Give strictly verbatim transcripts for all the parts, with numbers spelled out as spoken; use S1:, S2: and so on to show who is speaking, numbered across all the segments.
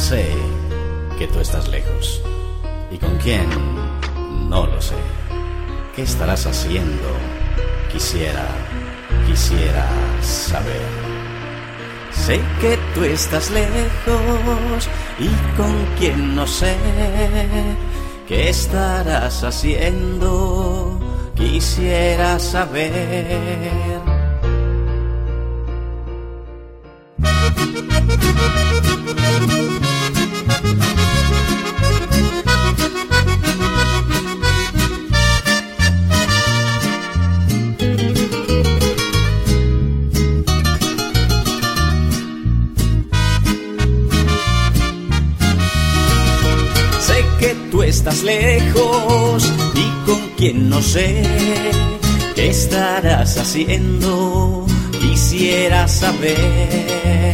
S1: Sé que tú estás lejos. ¿Y con quién? No lo sé. ¿Qué estarás haciendo? Quisiera, quisiera saber. Sé que tú estás lejos y con quién no sé. ¿Qué estarás haciendo? Quisiera saber. Sé que tú estás lejos y con quién no sé. ¿Qué estarás haciendo? Quisiera saber.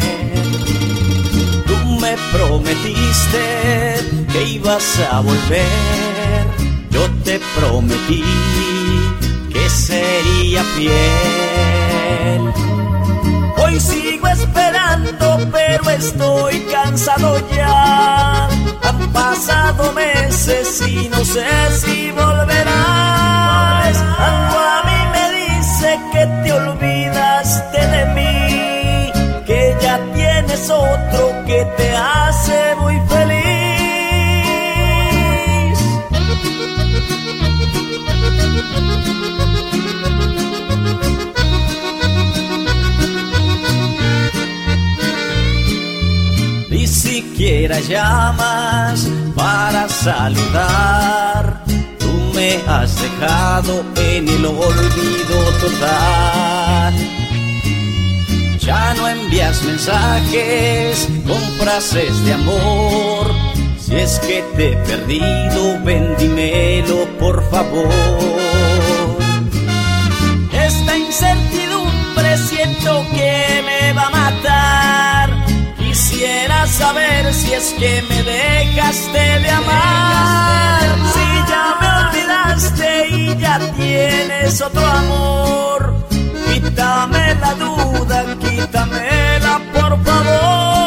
S1: Tú me prometiste que ibas a volver. Yo te prometí que sería fiel. Hoy sigo esperando, pero estoy cansado ya. Han pasado meses y no sé si volverás. Algo a mí me dice que te olvidaste de mí, que ya tienes otro que te hace muy feliz. Ni siquiera llamas para saludar. Tú me has dejado en el olvido total. Ya no envías mensajes con frases de amor. Si es que te he perdido, ven, dímelo por favor. Esta incertidumbre siento que me va a matar. Quisiera saber si es que me dejaste de amar. Si ya me olvidaste y ya tienes otro amor, quítame la duda, quítamela por favor.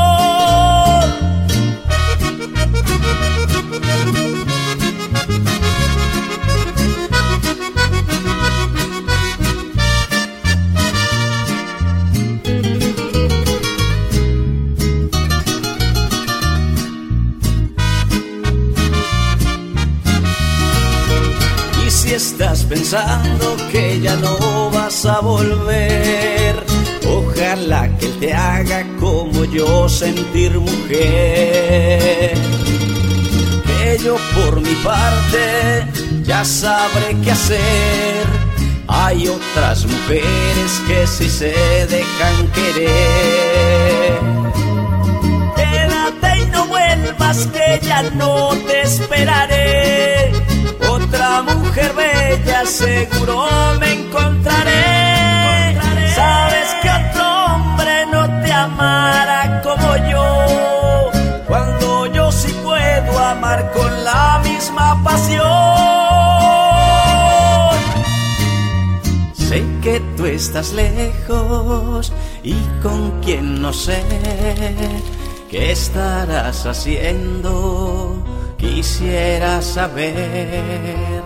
S1: Y si estás pensando que ya no vas a volver, ojalá que él te haga como yo sentir mujer. Que yo por mi parte ya sabré qué hacer. Hay otras mujeres que sí se dejan querer. Quédate y no vuelvas, que ya no te esperaré. Otra mujer bella seguro me encontraré. Sabes que otro hombre no te amará como yo, cuando yo sí puedo amar con la misma pasión. Sé que tú estás lejos y con quién no sé. ¿Qué estarás haciendo? Quisiera saber.